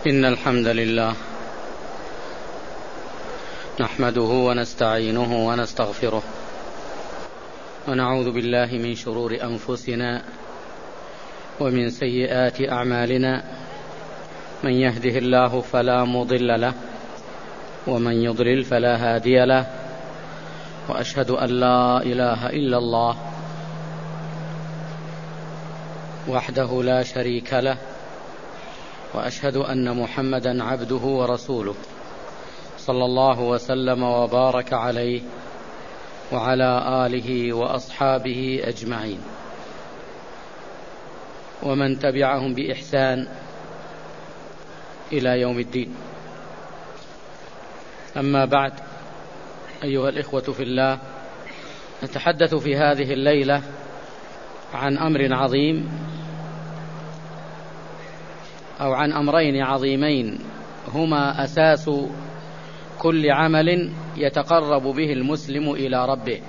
إن الحمد لله نحمده ونستعينه ونستغفره ونعوذ بالله من شرور أنفسنا ومن سيئات أعمالنا، من يهده الله فلا مضل له ومن يضلل فلا هادي له، وأشهد أن لا إله إلا الله وحده لا شريك له، وأشهد أن محمدا عبده ورسوله صلى الله وسلم وبارك عليه وعلى آله وأصحابه أجمعين ومن تبعهم بإحسان إلى يوم الدين. أما بعد، أيها الإخوة في الله، نتحدث في هذه الليلة عن أمر عظيم، أو عن أمرين عظيمين هما أساس كل عمل يتقرب به المسلم إلى ربه،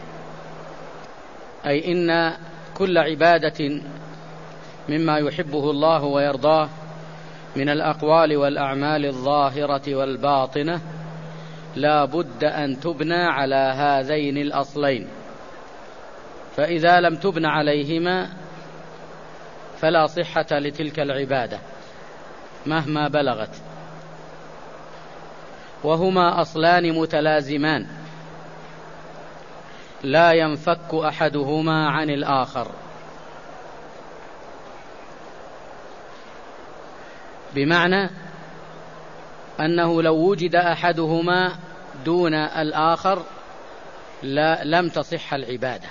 أي إن كل عبادة مما يحبه الله ويرضاه من الأقوال والأعمال الظاهرة والباطنة لا بد أن تبنى على هذين الأصلين، فإذا لم تبنى عليهما فلا صحة لتلك العبادة مهما بلغت، وهما أصلان متلازمان لا ينفك أحدهما عن الآخر، بمعنى أنه لو وجد أحدهما دون الآخر لم تصح العبادة.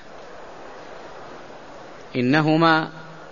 إنهما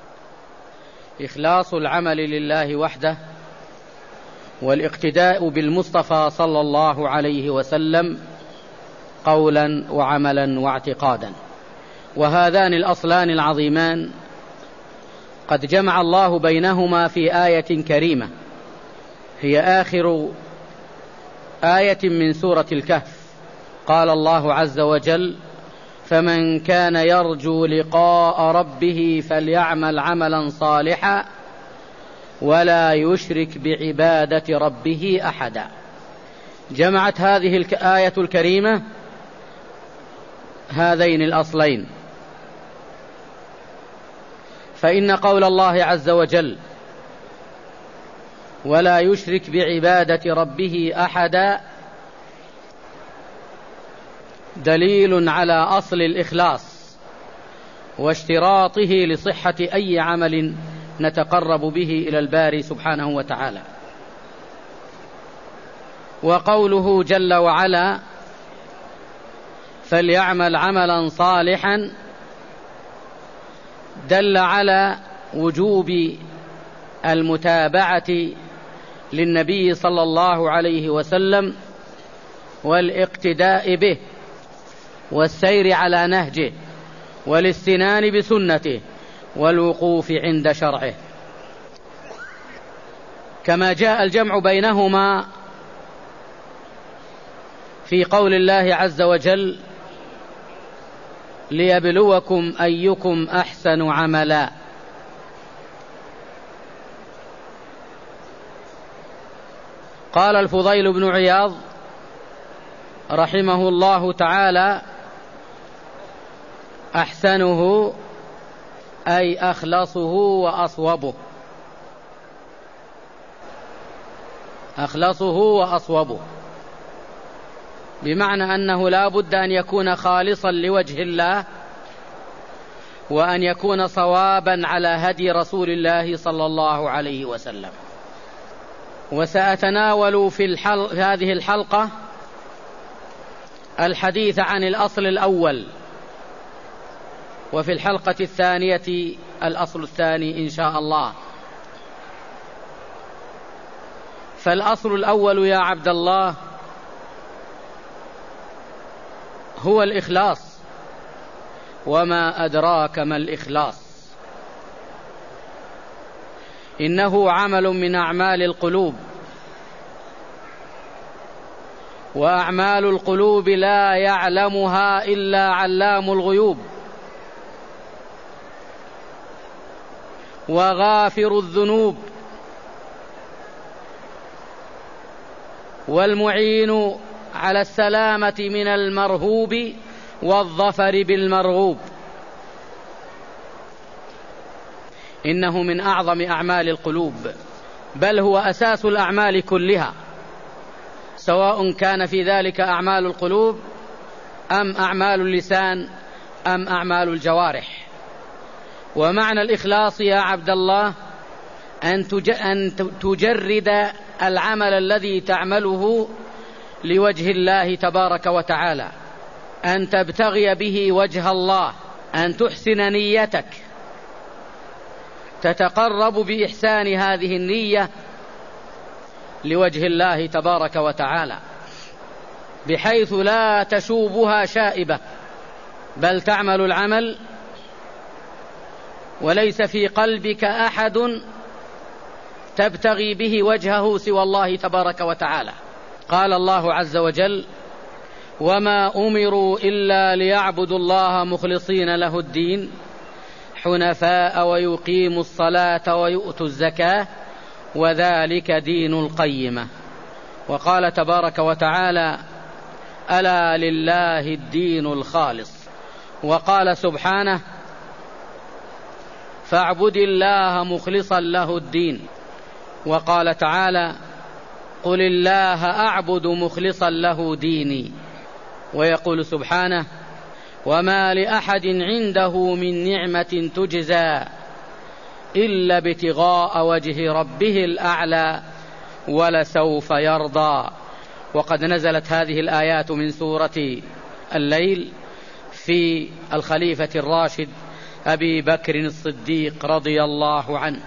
إخلاص العمل لله وحده، والاقتداء بالمصطفى صلى الله عليه وسلم قولا وعملا واعتقادا. وهذان الأصلان العظيمان قد جمع الله بينهما في آية كريمة هي آخر آية من سورة الكهف. قال الله عز وجل: فمن كان يرجو لقاء ربه فليعمل عملا صالحا ولا يشرك بعبادة ربه أحدا. جمعت هذه الآية الكريمة هذين الأصلين، فإن قول الله عز وجل ولا يشرك بعبادة ربه أحدا دليل على أصل الإخلاص واشتراطه لصحة أي عمل نتقرب به إلى الباري سبحانه وتعالى. وقوله جل وعلا فليعمل عملا صالحا دل على وجوب المتابعة للنبي صلى الله عليه وسلم والاقتداء به والسير على نهجه والاستنان بسنته والوقوف عند شرعه، كما جاء الجمع بينهما في قول الله عز وجل ليبلوكم أيكم أحسن عملا. قال الفضيل بن عياض رحمه الله تعالى: أحسنه أي أخلصه وأصوبه، أخلصه وأصوبه، بمعنى أنه لا بد أن يكون خالصا لوجه الله، وأن يكون صوابا على هدي رسول الله صلى الله عليه وسلم. وسأتناول في هذه الحلقة الحديث عن الأصل الأول، وفي الحلقة الثانية الأصل الثاني إن شاء الله. فالأصل الأول يا عبد الله هو الإخلاص، وما أدراك ما الإخلاص؟ إنه عمل من أعمال القلوب، وأعمال القلوب لا يعلمها إلا علام الغيوب، وغافر الذنوب، والمعين على السلامة من المرهوب والظفر بالمرغوب. إنه من أعظم أعمال القلوب، بل هو أساس الأعمال كلها، سواء كان في ذلك أعمال القلوب أم أعمال اللسان أم أعمال الجوارح. ومعنى الإخلاص يا عبد الله أن تجرد العمل الذي تعمله لوجه الله تبارك وتعالى، أن تبتغي به وجه الله، أن تحسن نيتك، تتقرب بإحسان هذه النية لوجه الله تبارك وتعالى، بحيث لا تشوبها شائبة، بل تعمل العمل وليس في قلبك أحد تبتغي به وجهه سوى الله تبارك وتعالى. قال الله عز وجل: وما أمروا إلا ليعبدوا الله مخلصين له الدين حنفاء ويقيموا الصلاة ويؤتوا الزكاة وذلك دين القيمة. وقال تبارك وتعالى: ألا لله الدين الخالص. وقال سبحانه: فاعبد الله مخلصا له الدين. وقال تعالى: قل الله أعبد مخلصا له ديني. ويقول سبحانه: وما لأحد عنده من نعمة تجزى إلا ابتغاء وجه ربه الأعلى ولسوف يرضى. وقد نزلت هذه الآيات من سورة الليل في الخليفة الراشد أبي بكر الصديق رضي الله عنه،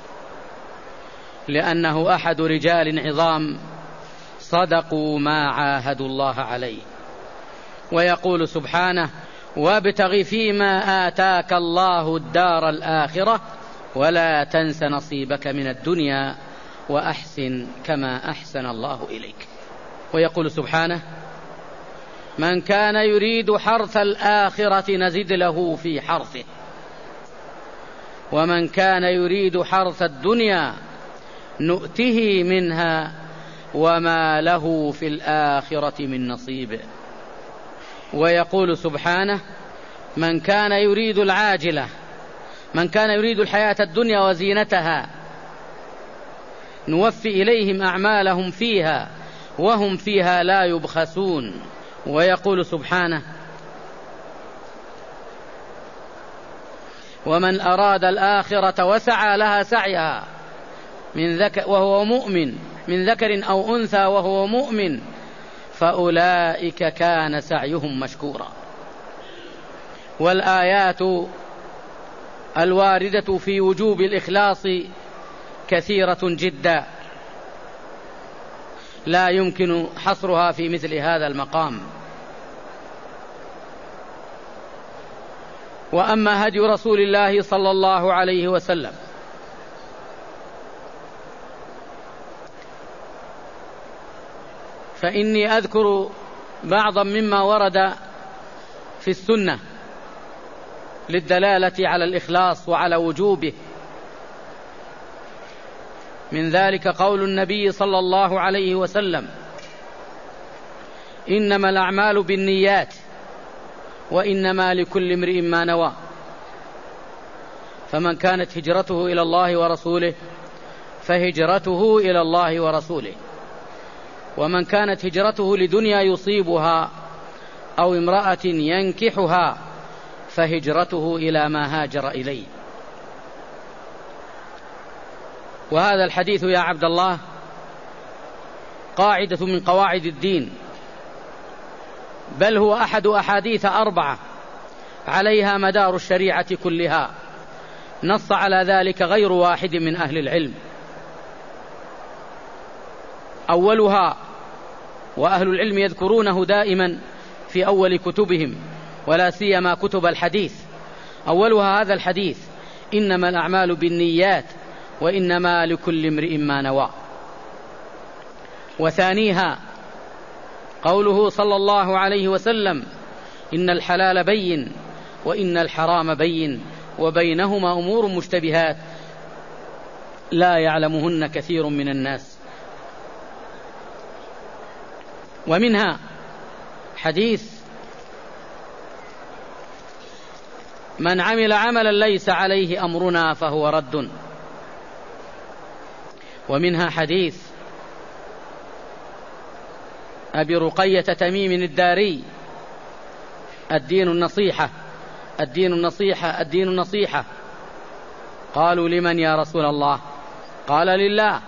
لأنه أحد رجال عظام صدقوا ما عاهدوا الله عليه. ويقول سبحانه: وابتغ فيما آتاك الله الدار الآخرة ولا تنس نصيبك من الدنيا وأحسن كما أحسن الله إليك. ويقول سبحانه: من كان يريد حرث الآخرة نزد له في حرثه ومن كان يريد حرث الدنيا نؤته منها وما له في الآخرة من نصيب. ويقول سبحانه: من كان يريد العاجلة، من كان يريد الحياة الدنيا وزينتها نوفي إليهم أعمالهم فيها وهم فيها لا يبخسون. ويقول سبحانه: ومن أراد الآخرة وسعى لها سعيها وهو مؤمن من ذكر أو أنثى وهو مؤمن فأولئك كان سعيهم مشكورا. والآيات الواردة في وجوب الإخلاص كثيرة جدا، لا يمكن حصرها في مثل هذا المقام. وأما هدي رسول الله صلى الله عليه وسلم فإني أذكر بعضا مما ورد في السنة للدلالة على الإخلاص وعلى وجوبه. من ذلك قول النبي صلى الله عليه وسلم: إنما الأعمال بالنيات وإنما لكل امرئ ما نوى، فمن كانت هجرته إلى الله ورسوله فهجرته إلى الله ورسوله، ومن كانت هجرته لدنيا يصيبها أو امرأة ينكحها فهجرته إلى ما هاجر إليه. وهذا الحديث يا عبد الله قاعدة من قواعد الدين، بل هو أحد أحاديث 4 عليها مدار الشريعة كلها، نص على ذلك غير واحد من أهل العلم. أولها، وأهل العلم يذكرونه دائما في أول كتبهم ولا سيما كتب الحديث، أولها هذا الحديث: إنما الأعمال بالنيات وإنما لكل امرئ ما نوى. وثانيها قوله صلى الله عليه وسلم: إن الحلال بين وإن الحرام بين وبينهما أمور مشتبهات لا يعلمهن كثير من الناس. ومنها حديث: من عمل عملا ليس عليه أمرنا فهو رد. ومنها حديث أبي رقية تميم الداري: الدين النصيحة، الدين النصيحة، الدين النصيحة. قالوا: لمن يا رسول الله؟ قال: لله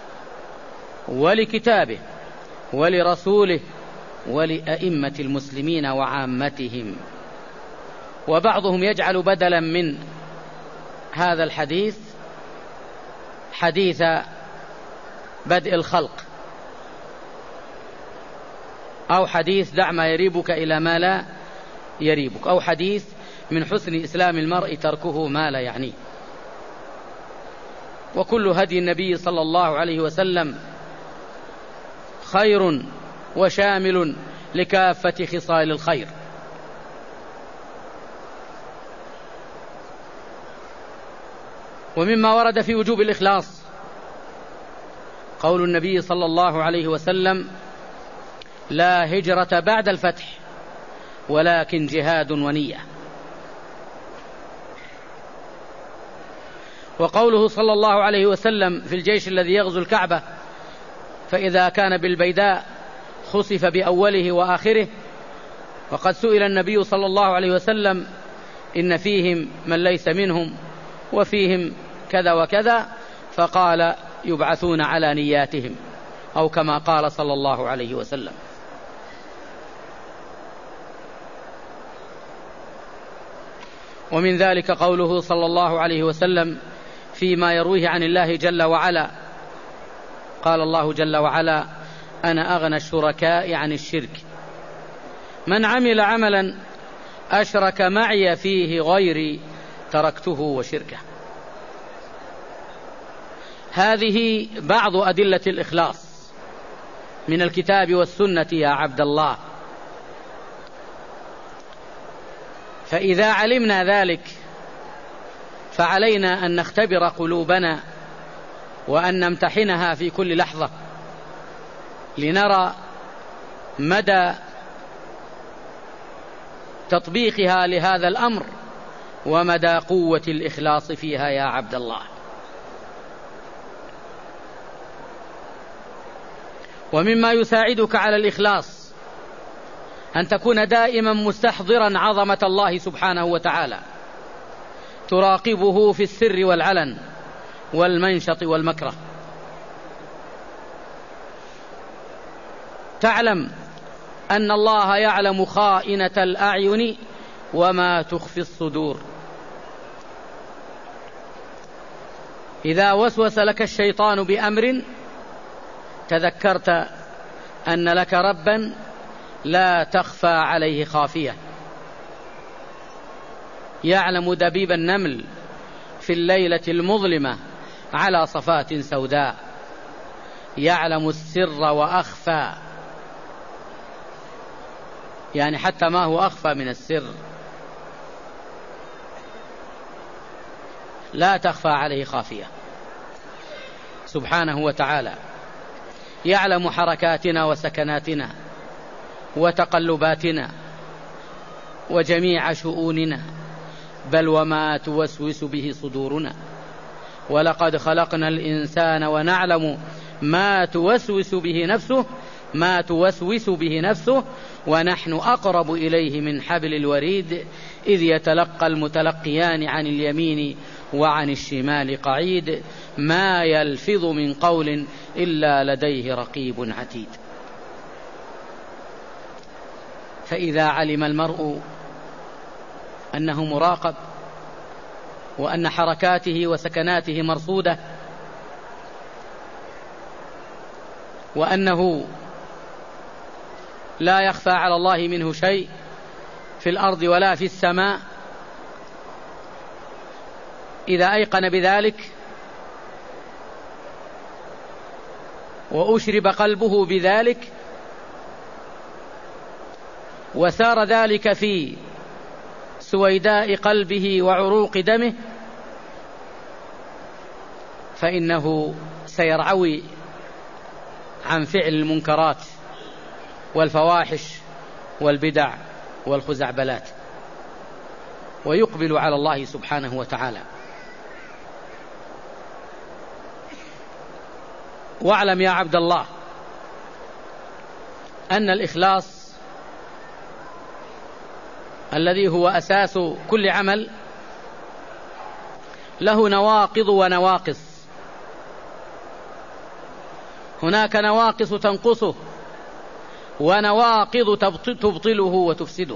ولكتابه ولرسوله ولأئمة المسلمين وعامتهم. وبعضهم يجعل بدلا من هذا الحديث حديث بدء الخلق، أو حديث دع ما يريبك إلى ما لا يريبك، أو حديث من حسن إسلام المرء تركه ما لا يعنيه. وكل هدي النبي صلى الله عليه وسلم خير وشامل لكافة خصال الخير. ومما ورد في وجوب الإخلاص قول النبي صلى الله عليه وسلم: لا هجرة بعد الفتح ولكن جهاد ونية. وقوله صلى الله عليه وسلم في الجيش الذي يغزو الكعبة: فإذا كان بالبيداء خسف بأوله وآخره. وقد سئل النبي صلى الله عليه وسلم: إن فيهم من ليس منهم وفيهم كذا وكذا، فقال: يبعثون على نياتهم، أو كما قال صلى الله عليه وسلم. ومن ذلك قوله صلى الله عليه وسلم فيما يرويه عن الله جل وعلا: قال الله جل وعلا: أنا أغنى الشركاء عن الشرك، من عمل عملا أشرك معي فيه غيري تركته وشركه. هذه بعض أدلة الإخلاص من الكتاب والسنة يا عبد الله. فإذا علمنا ذلك فعلينا أن نختبر قلوبنا وأن نمتحنها في كل لحظة لنرى مدى تطبيقها لهذا الأمر ومدى قوة الإخلاص فيها يا عبد الله. ومما يساعدك على الإخلاص أن تكون دائما مستحضرا عظمة الله سبحانه وتعالى، تراقبه في السر والعلن والمنشط والمكره. تعلم أن الله يعلم خائنة الأعين وما تخفي الصدور. إذا وسوس لك الشيطان بأمر تذكرت أن لك ربا لا تخفى عليه خافية، يعلم دبيب النمل في الليلة المظلمة على صفات سوداء، يعلم السر وأخفى، يعني حتى ما هو أخفى من السر لا تخفى عليه خافية سبحانه وتعالى. يعلم حركاتنا وسكناتنا وتقلباتنا وجميع شؤوننا، بل وما توسوس به صدورنا. ولقد خلقنا الإنسان ونعلم ما توسوس به نفسه ونحن أقرب إليه من حبل الوريد إذ يتلقى المتلقيان عن اليمين وعن الشمال قعيد ما يلفظ من قول إلا لديه رقيب عتيد. فإذا علم المرء أنه مراقب وأن حركاته وسكناته مرصودة وأنه لا يخفى على الله منه شيء في الأرض ولا في السماء، إذا أيقن بذلك وأشرب قلبه بذلك وسار ذلك في سويداء قلبه وعروق دمه، فإنه سيرعوي عن فعل المنكرات والفواحش والبدع والخزعبلات، ويقبل على الله سبحانه وتعالى. واعلم يا عبد الله أن الإخلاص الذي هو أساس كل عمل له نواقض ونواقص. هناك نواقص تنقصه ونواقض تبطله وتفسده.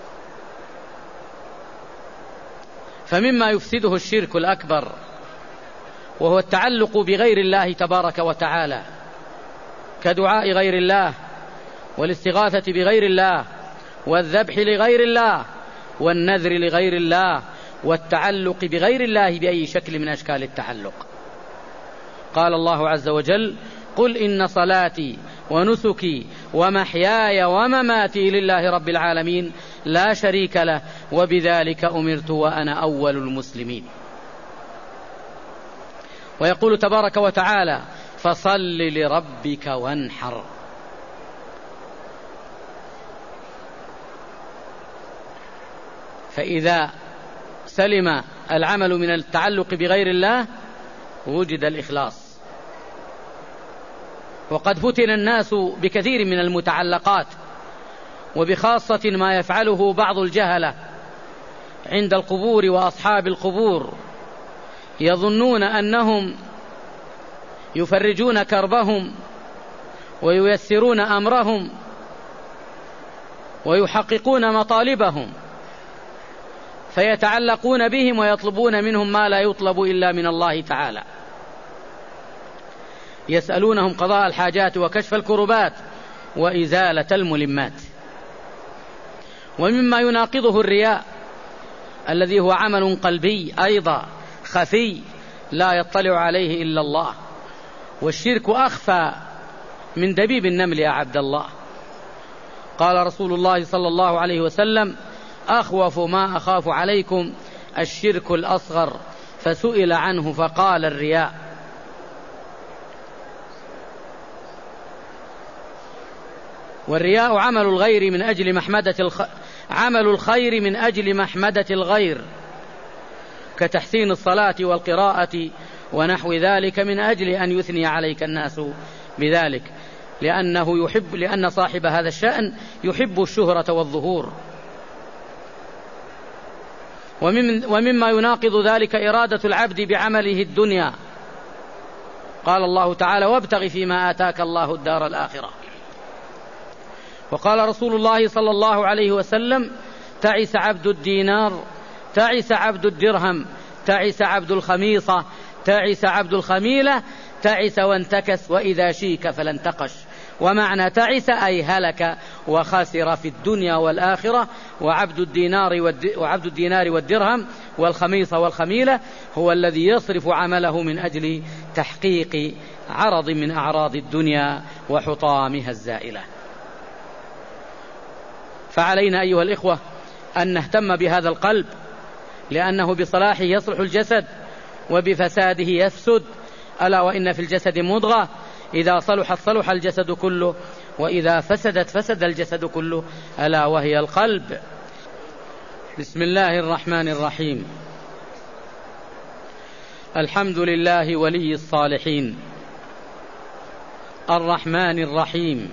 فمما يفسده الشرك الأكبر، وهو التعلق بغير الله تبارك وتعالى، كدعاء غير الله والاستغاثة بغير الله والذبح لغير الله والنذر لغير الله والتعلق بغير الله بأي شكل من أشكال التعلق. قال الله عز وجل: قل إن صلاتي ونسكي ومحياي ومماتي لله رب العالمين لا شريك له وبذلك أمرت وأنا أول المسلمين. ويقول تبارك وتعالى: فصل لربك وانحر. فإذا سلم العمل من التعلق بغير الله وجد الإخلاص. وقد فتن الناس بكثير من المتعلقات، وبخاصة ما يفعله بعض الجهلة عند القبور وأصحاب القبور، يظنون أنهم يفرجون كربهم وييسرون أمرهم ويحققون مطالبهم، فيتعلقون بهم ويطلبون منهم ما لا يطلب إلا من الله تعالى. يسألونهم قضاء الحاجات وكشف الكربات وإزالة الملمات. ومما يناقضه الرياء الذي هو عمل قلبي أيضا خفي لا يطلع عليه إلا الله، والشرك أخفى من دبيب النمل يا عبد الله. قال رسول الله صلى الله عليه وسلم: أخوف ما أخاف عليكم الشرك الأصغر، فسئل عنه فقال: الرياء. والرياء عمل الخير من أجل محمدة الغير، كتحسين الصلاة والقراءة ونحو ذلك، من أجل أن يثني عليك الناس بذلك، لأن صاحب هذا الشأن يحب الشهرة والظهور. ومما يناقض ذلك إرادة العبد بعمله الدنيا. قال الله تعالى: وابتغ فيما آتاك الله الدار الآخرة. وقال رسول الله صلى الله عليه وسلم: تعس عبد الدينار، تعس عبد الدرهم، تعس عبد الخميصة، تعس عبد الخميلة، تعس وانتكس، وإذا شيك فلانتقش. ومعنى تعس أي هلك وخسر في الدنيا والآخرة. وعبد الدينار والدرهم والخميصة والخميلة هو الذي يصرف عمله من أجل تحقيق عرض من أعراض الدنيا وحطامها الزائلة. فعلينا أيها الإخوة أن نهتم بهذا القلب، لأنه بصلاحه يصلح الجسد وبفساده يفسد. ألا وإن في الجسد مضغة إذا صلحت صلح الجسد كله، وإذا فسدت فسد الجسد كله، ألا وهي القلب. بسم الله الرحمن الرحيم. الحمد لله ولي الصالحين الرحمن الرحيم.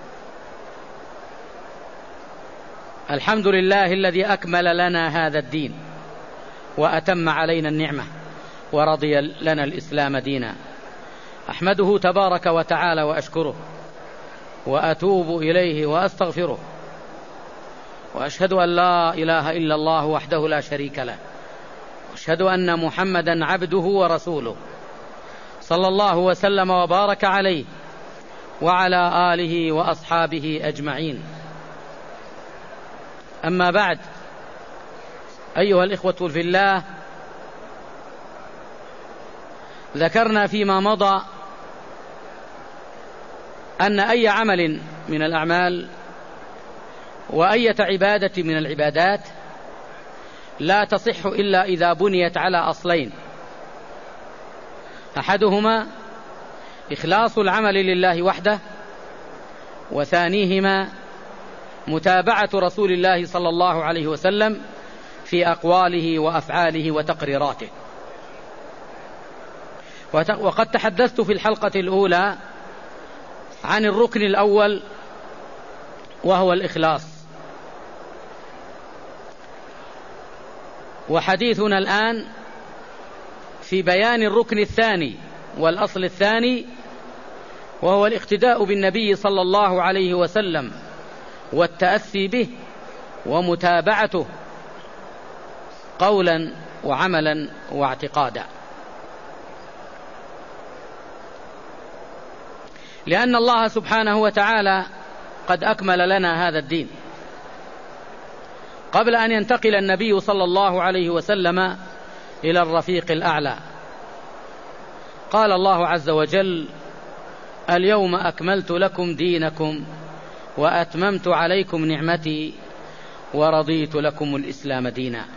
الحمد لله الذي أكمل لنا هذا الدين وأتم علينا النعمة ورضي لنا الإسلام دينا. أحمده تبارك وتعالى وأشكره وأتوب إليه وأستغفره، وأشهد أن لا إله إلا الله وحده لا شريك له، وأشهد أن محمدا عبده ورسوله، صلى الله وسلم وبارك عليه وعلى آله وأصحابه أجمعين. أما بعد، أيها الإخوة في الله، ذكرنا فيما مضى أن أي عمل من الأعمال وأية عبادة من العبادات لا تصح إلا إذا بنيت على أصلين: أحدهما إخلاص العمل لله وحده، وثانيهما متابعة رسول الله صلى الله عليه وسلم في أقواله وأفعاله وتقريراته. وقد تحدثت في الحلقة الأولى عن الركن الأول وهو الإخلاص، وحديثنا الآن في بيان الركن الثاني والأصل الثاني، وهو الاقتداء بالنبي صلى الله عليه وسلم والتأسي به ومتابعته قولا وعملا واعتقادا. لأن الله سبحانه وتعالى قد أكمل لنا هذا الدين قبل أن ينتقل النبي صلى الله عليه وسلم إلى الرفيق الأعلى. قال الله عز وجل: اليوم أكملت لكم دينكم وأتممت عليكم نعمتي ورضيت لكم الإسلام دينا.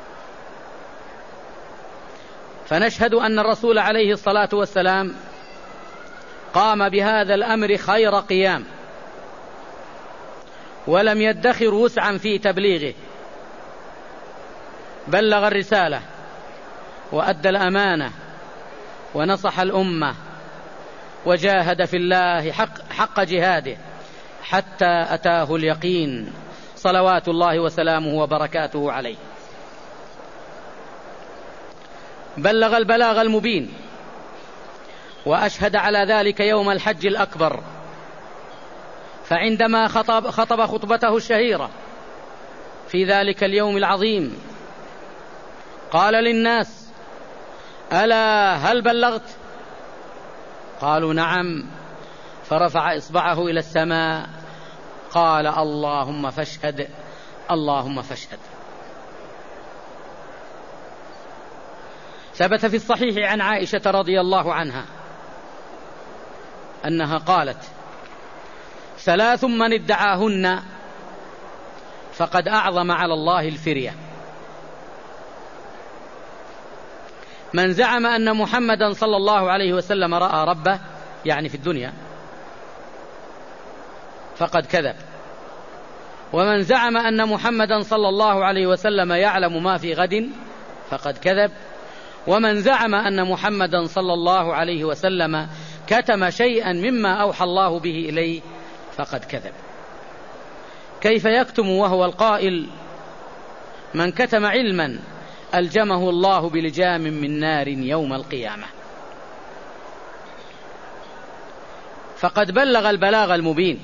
فنشهد أن الرسول عليه الصلاة والسلام قام بهذا الأمر خير قيام، ولم يدخر وسعا في تبليغه، بلغ الرسالة وأدى الأمانة ونصح الأمة وجاهد في الله حق جهاده حتى أتاه اليقين، صلوات الله وسلامه وبركاته عليه. بلغ البلاغ المبين، وأشهد على ذلك يوم الحج الأكبر، فعندما خطب خطبته الشهيرة في ذلك اليوم العظيم قال للناس: ألا هل بلغت؟ قالوا: نعم. فرفع إصبعه إلى السماء قال: اللهم فاشهد، اللهم فاشهد. ثبت في الصحيح عن عائشة رضي الله عنها أنها قالت: 3 من ادعاهن فقد أعظم على الله الفرية: من زعم أن محمدا صلى الله عليه وسلم رأى ربه، يعني في الدنيا، فقد كذب. ومن زعم أن محمدا صلى الله عليه وسلم يعلم ما في غد فقد كذب. ومن زعم أن محمدا صلى الله عليه وسلم كتم شيئا مما أوحى الله به إليه فقد كذب. كيف يكتم وهو القائل: من كتم علما ألجمه الله بلجام من نار يوم القيامة. فقد بلغ البلاغ المبين.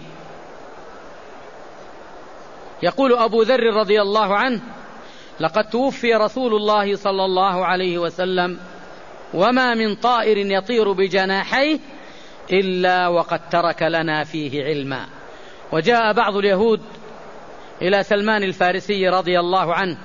يقول أبو ذر رضي الله عنه: لقد توفي رسول الله صلى الله عليه وسلم وما من طائر يطير بجناحيه إلا وقد ترك لنا فيه علما. وجاء بعض اليهود إلى سلمان الفارسي رضي الله عنه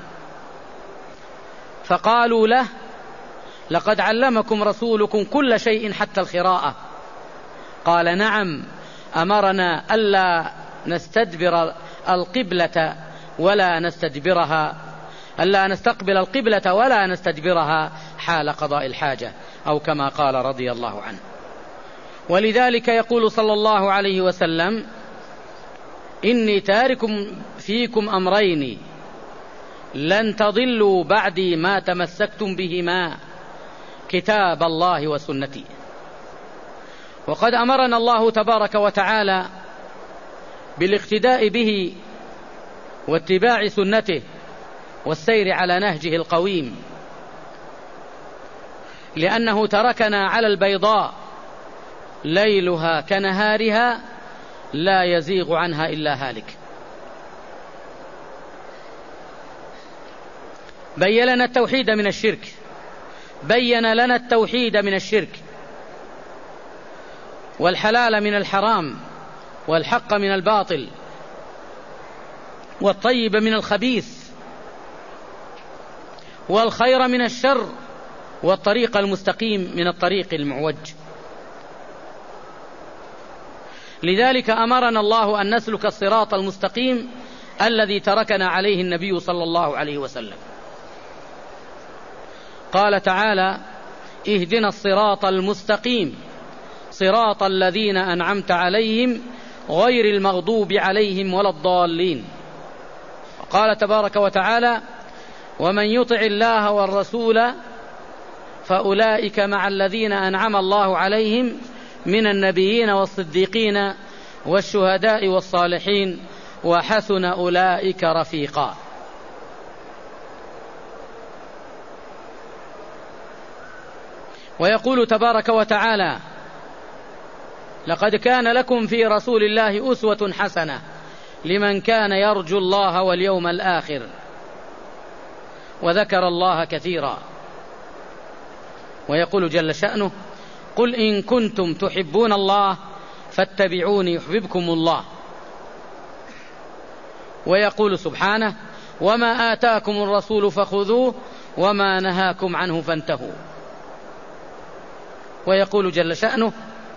فقالوا له: لقد علمكم رسولكم كل شيء حتى الخراءة. قال: نعم، أمرنا ألا نستدبر القبلة ولا نستدبرها، ألا نستقبل القبلة ولا نستدبرها حال قضاء الحاجة، أو كما قال رضي الله عنه. ولذلك يقول صلى الله عليه وسلم: إني تارك فيكم أمرين لن تضلوا بعدي ما تمسكتم بهما، كتاب الله وسنتي. وقد أمرنا الله تبارك وتعالى بالاقتداء به واتباع سنته والسير على نهجه القويم، لأنه تركنا على البيضاء ليلها كنهارها لا يزيغ عنها إلا هالك. بين لنا التوحيد من الشرك، بين لنا التوحيد من الشرك، والحلال من الحرام، والحق من الباطل، والطيب من الخبيث، والخير من الشر، والطريق المستقيم من الطريق المعوج. لذلك أمرنا الله أن نسلك الصراط المستقيم الذي تركنا عليه النبي صلى الله عليه وسلم. قال تعالى: اهدنا الصراط المستقيم صراط الذين أنعمت عليهم غير المغضوب عليهم ولا الضالين. قال تبارك وتعالى: ومن يطع الله والرسول فأولئك مع الذين أنعم الله عليهم من النبيين والصديقين والشهداء والصالحين وحسن أولئك رفيقا. ويقول تبارك وتعالى: لقد كان لكم في رسول الله أسوة حسنة لمن كان يرجو الله واليوم الآخر وذكر الله كثيرا. ويقول جل شأنه: قل إن كنتم تحبون الله فاتبعوني يحببكم الله. ويقول سبحانه: وما آتاكم الرسول فخذوه وما نهاكم عنه فانتهوا. ويقول جل شأنه: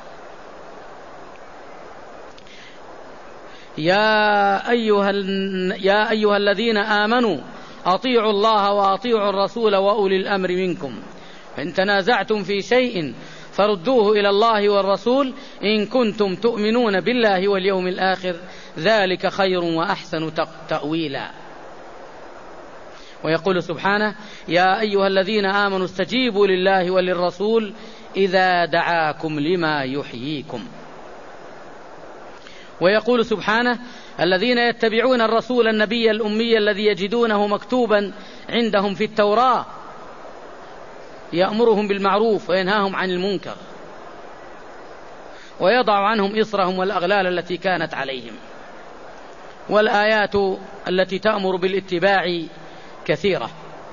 يا أيها الذين آمنوا أطيعوا الله وأطيعوا الرسول وأولي الأمر منكم فإن تنازعتم في شيء فردوه إلى الله والرسول إن كنتم تؤمنون بالله واليوم الآخر ذلك خير وأحسن تأويلا. ويقول سبحانه: يا أيها الذين آمنوا استجيبوا لله وللرسول إذا دعاكم لما يحييكم. ويقول سبحانه: الذين يتبعون الرسول النبي الأمي الذي يجدونه مكتوبا عندهم في التوراة يأمرهم بالمعروف وينهاهم عن المنكر ويضع عنهم إصرهم والأغلال التي كانت عليهم. والآيات التي تأمر بالاتباع كثيرة.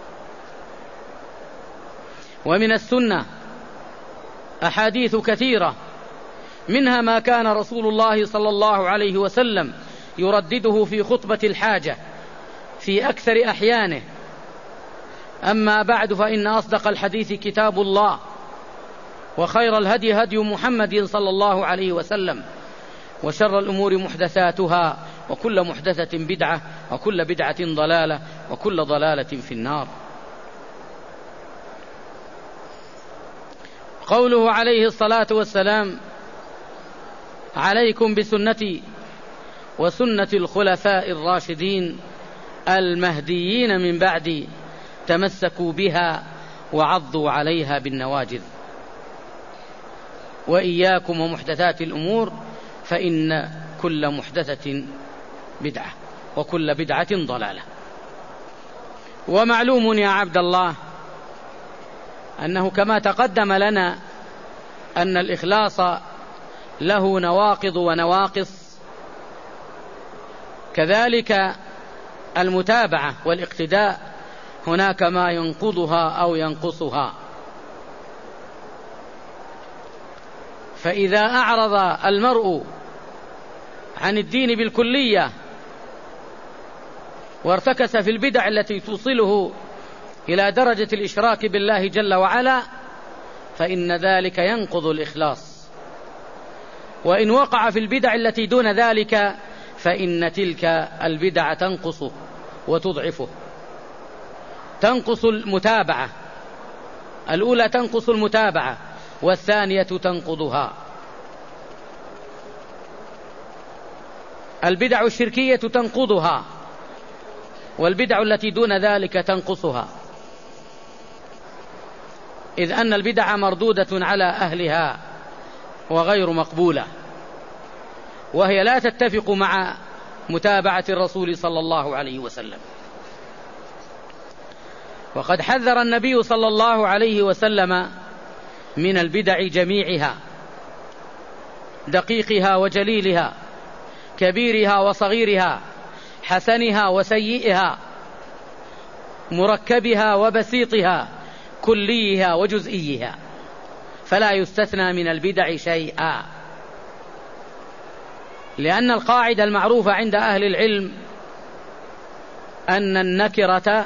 ومن السنة أحاديث كثيرة منها ما كان رسول الله صلى الله عليه وسلم يردده في خطبة الحاجة في أكثر أحيانه. أما بعد فإن أصدق الحديث كتاب الله وخير الهدي هدي محمد صلى الله عليه وسلم وشر الأمور محدثاتها وكل محدثة بدعة وكل بدعة ضلالة وكل ضلالة في النار. قوله عليه الصلاة والسلام: عليكم بسنتي وسنة الخلفاء الراشدين المهديين من بعدي تمسكوا بها وعضوا عليها بالنواجذ وإياكم ومحدثات الأمور فإن كل محدثة بدعة وكل بدعة ضلالة. ومعلوم يا عبد الله أنه كما تقدم لنا أن الإخلاص له نواقض ونواقص، كذلك المتابعة والاقتداء هناك ما ينقضها أو ينقصها. فإذا أعرض المرء عن الدين بالكلية وارتكس في البدع التي توصله إلى درجة الإشراك بالله جل وعلا فإن ذلك ينقض الإخلاص. وإن وقع في البدع التي دون ذلك فإن تلك البدع تنقصه وتضعفه. تنقص المتابعة، الأولى تنقص المتابعة والثانية تنقضها. البدع الشركية تنقضها والبدع التي دون ذلك تنقصها، إذ أن البدع مردودة على أهلها وغير مقبولة، وهي لا تتفق مع متابعة الرسول صلى الله عليه وسلم. وقد حذر النبي صلى الله عليه وسلم من البدع جميعها، دقيقها وجليلها، كبيرها وصغيرها، حسنها وسيئها، مركبها وبسيطها، كليها وجزئيها، فلا يستثنى من البدع شيئا. لأن القاعدة المعروفة عند أهل العلم أن النكرة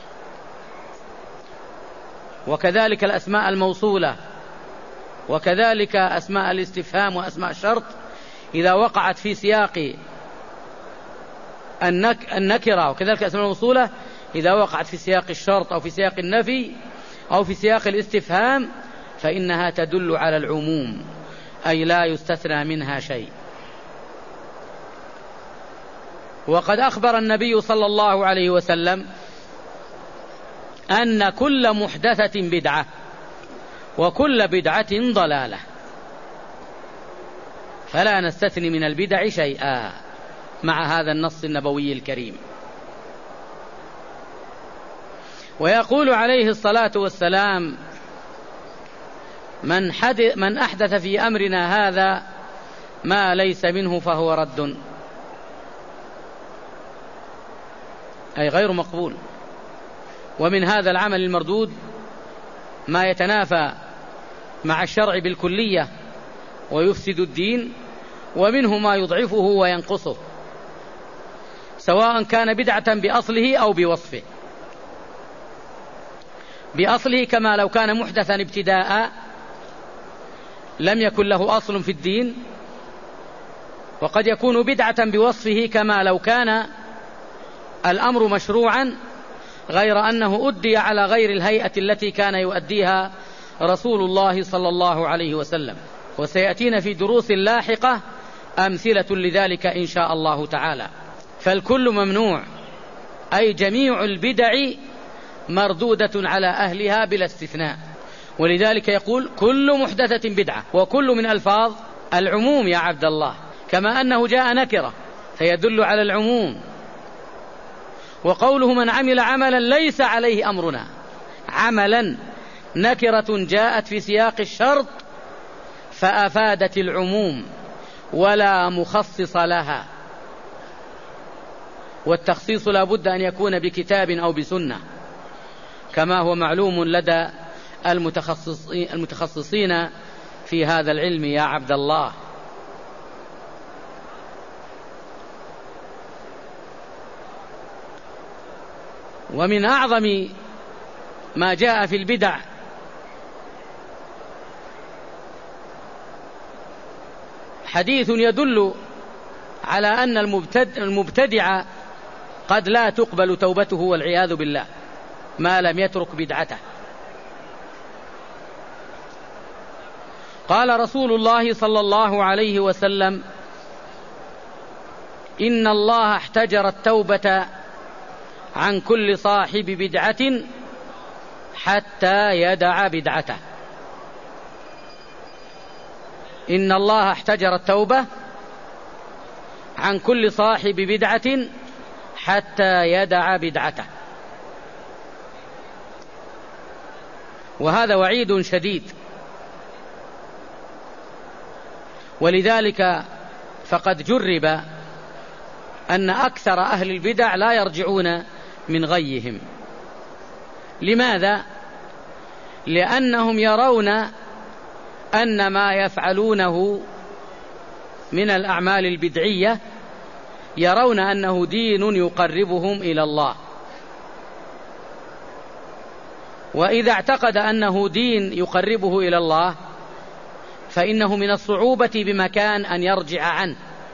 وكذلك الأسماء الموصولة وكذلك أسماء الاستفهام وأسماء الشرط إذا وقعت في سياق النكرة وكذلك الأسماء الموصولة إذا وقعت في سياق الشرط أو في سياق النفي أو في سياق الاستفهام فإنها تدل على العموم، أي لا يستثنى منها شيء. وقد أخبر النبي صلى الله عليه وسلم أن كل محدثة بدعة وكل بدعة ضلالة، فلا نستثني من البدع شيئا مع هذا النص النبوي الكريم. ويقول عليه الصلاة والسلام: من أحدث في أمرنا هذا ما ليس منه فهو رد، أي غير مقبول. ومن هذا العمل المردود ما يتنافى مع الشرع بالكلية ويفسد الدين، ومنه ما يضعفه وينقصه، سواء كان بدعة بأصله أو بوصفه. بأصله كما لو كان محدثا ابتداء لم يكن له أصل في الدين، وقد يكون بدعة بوصفه كما لو كان الأمر مشروعا غير أنه أدي على غير الهيئة التي كان يؤديها رسول الله صلى الله عليه وسلم. وسيأتينا في دروس لاحقة أمثلة لذلك إن شاء الله تعالى. فالكل ممنوع، أي جميع البدع مردودة على أهلها بلا استثناء. ولذلك يقول كل محدثة بدعة، وكل من ألفاظ العموم يا عبد الله، كما أنه جاء نكرة فيدل على العموم. وقوله من عمل عملا ليس عليه أمرنا، عملا نكرة جاءت في سياق الشرط فأفادت العموم ولا مخصص لها، والتخصيص لا بد أن يكون بكتاب أو بسنة، كما هو معلوم لدى المتخصصين في هذا العلم يا عبد الله. ومن أعظم ما جاء في البدع حديث يدل على أن المبتدع قد لا تقبل توبته والعياذ بالله ما لم يترك بدعته. قال رسول الله صلى الله عليه وسلم: إن الله احتجر التوبة عن كل صاحب بدعة حتى يدع بدعته. إن الله احتجر التوبة عن كل صاحب بدعة حتى يدع بدعته. وهذا وعيد شديد، ولذلك فقد جرب أن أكثر أهل البدع لا يرجعون من غيهم. لماذا؟ لأنهم يرون أن ما يفعلونه من الأعمال البدعية يرون أنه دين يقربهم إلى الله، وإذا اعتقد أنه دين يقربه إلى الله فإنه من الصعوبة بمكان أن يرجع عنه.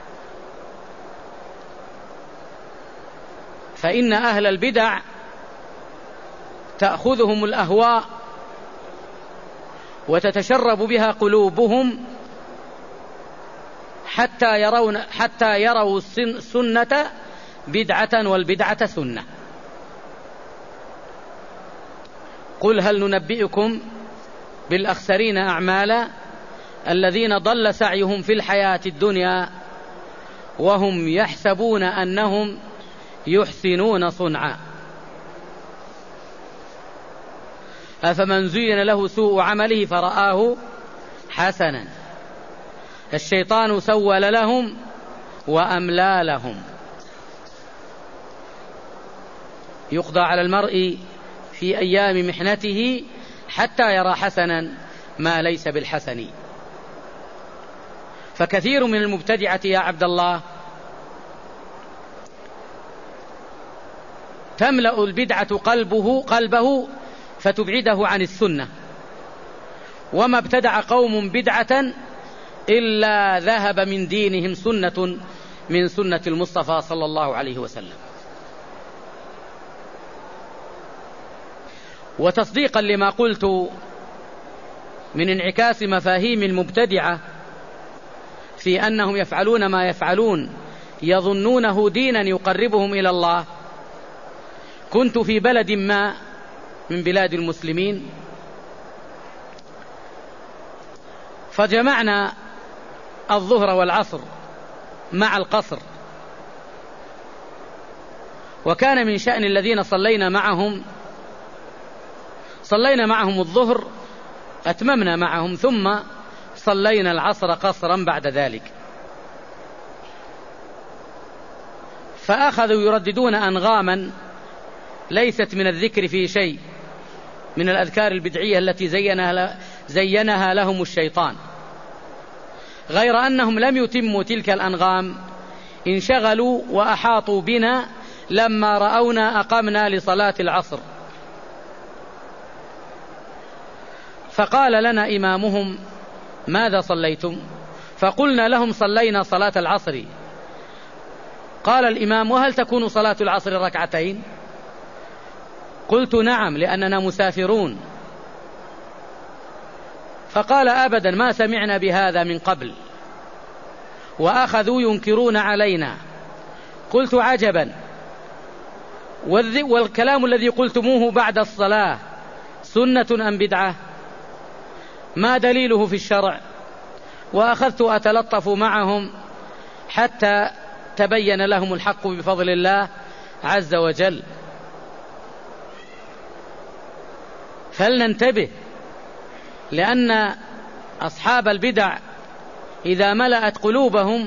فإن أهل البدع تأخذهم الأهواء وتتشرب بها قلوبهم حتى يروا السنة بدعة والبدعة سنة. قل هل ننبئكم بالأخسرين أعمالا الذين ضل سعيهم في الحياة الدنيا وهم يحسبون أنهم يحسنون صنعا. أفمن زين له سوء عمله فرآه حسنا الشيطان سول لهم وأملى لهم. يقضى على المرء في أيام محنته حتى يرى حسنا ما ليس بالحسن. فكثير من المبتدعة يا عبد الله تملأ البدعة قلبه فتبعده عن السنة. وما ابتدع قوم بدعة إلا ذهب من دينهم سنة من سنة المصطفى صلى الله عليه وسلم. وتصديقا لما قلت من انعكاس مفاهيم المبتدعة في أنهم يفعلون ما يفعلون يظنونه دينا يقربهم إلى الله. كنت في بلد ما من بلاد المسلمين، فجمعنا الظهر والعصر مع القصر، وكان من شأن الذين صلينا معهم الظهر، أتممنا معهم، ثم صلينا العصر قصرا بعد ذلك. فأخذوا يرددون أنغاما ليست من الذكر في شيء من الأذكار البدعية التي زينها لهم الشيطان، غير أنهم لم يتموا تلك الأنغام، انشغلوا وأحاطوا بنا لما رأونا أقمنا لصلاة العصر. فقال لنا إمامهم: ماذا صليتم؟ فقلنا لهم: صلينا صلاة العصر. قال الإمام: وهل تكون صلاة العصر ركعتين؟ قلت: نعم، لأننا مسافرون. فقال: أبدا، ما سمعنا بهذا من قبل. وأخذوا ينكرون علينا. قلت: عجبا، والكلام الذي قلتموه بعد الصلاة سنة أم بدعة؟ ما دليله في الشرع؟ وأخذت أتلطف معهم حتى تبين لهم الحق بفضل الله عز وجل. فلننتبه، لأن أصحاب البدع إذا ملأت قلوبهم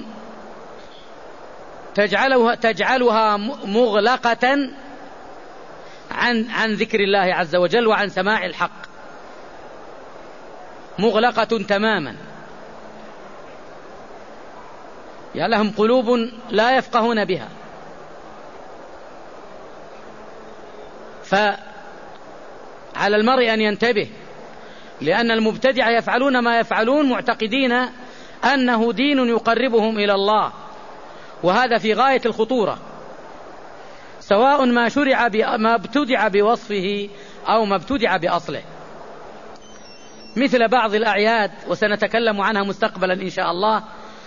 تجعلها مغلقة عن ذكر الله عز وجل وعن سماع الحق، مغلقة تماما. يعني لهم قلوب لا يفقهون بها. فعلى المرء أن ينتبه، لأن المبتدع يفعلون ما يفعلون معتقدين أنه دين يقربهم إلى الله، وهذا في غاية الخطورة، سواء ما ابتدع بوصفه أو ما ابتدع بأصله، مثل بعض الأعياد، وسنتكلم عنها مستقبلا إن شاء الله،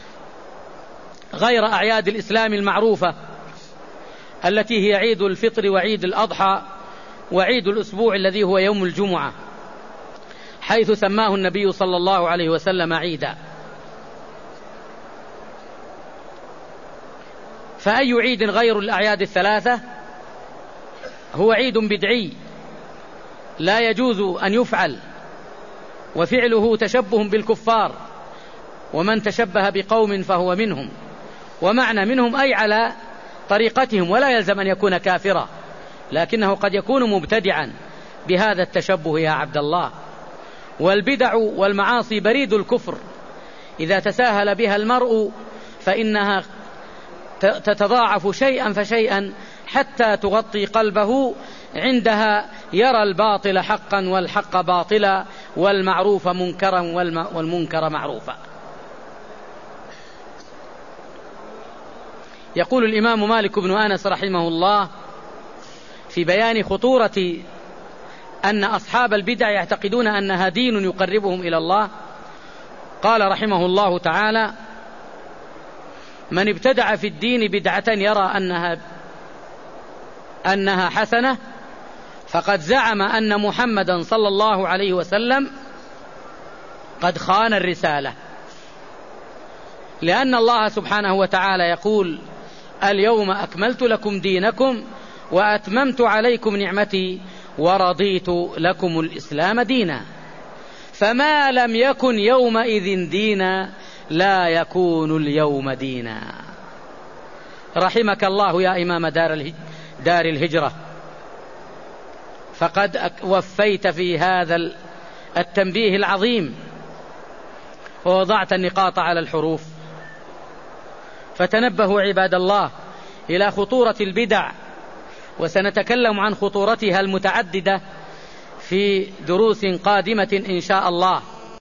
غير أعياد الإسلام المعروفة التي هي عيد الفطر وعيد الأضحى وعيد الأسبوع الذي هو يوم الجمعة، حيث سماه النبي صلى الله عليه وسلم عيدا. فأي عيد غير الأعياد الثلاثة هو عيد بدعي لا يجوز أن يفعل، وفعله تشبه بالكفار، ومن تشبه بقوم فهو منهم. ومعنى منهم أي على طريقتهم، ولا يلزم أن يكون كافرا، لكنه قد يكون مبتدعا بهذا التشبه يا عبد الله. والبدع والمعاصي بريد الكفر، إذا تساهل بها المرء فإنها تتضاعف شيئا فشيئا حتى تغطي قلبه، عندها يرى الباطل حقا والحق باطلا والمعروف منكرا والمنكر معروفا. يقول الإمام مالك بن أنس رحمه الله في بيان خطورة أن أصحاب البدع يعتقدون أنها دين يقربهم إلى الله، قال رحمه الله تعالى: من ابتدع في الدين بدعة يرى أنها حسنة فقد زعم أن محمدا صلى الله عليه وسلم قد خان الرسالة، لأن الله سبحانه وتعالى يقول: اليوم أكملت لكم دينكم وأتممت عليكم نعمتي ورضيت لكم الإسلام دينا، فما لم يكن يومئذ دينا لا يكون اليوم دينا. رحمك الله يا إمام دار الهجرة، فقد وفيت في هذا التنبيه العظيم ووضعت النقاط على الحروف. فتنبهوا عباد الله إلى خطورة البدع، وسنتكلم عن خطورتها المتعددة في دروس قادمة إن شاء الله.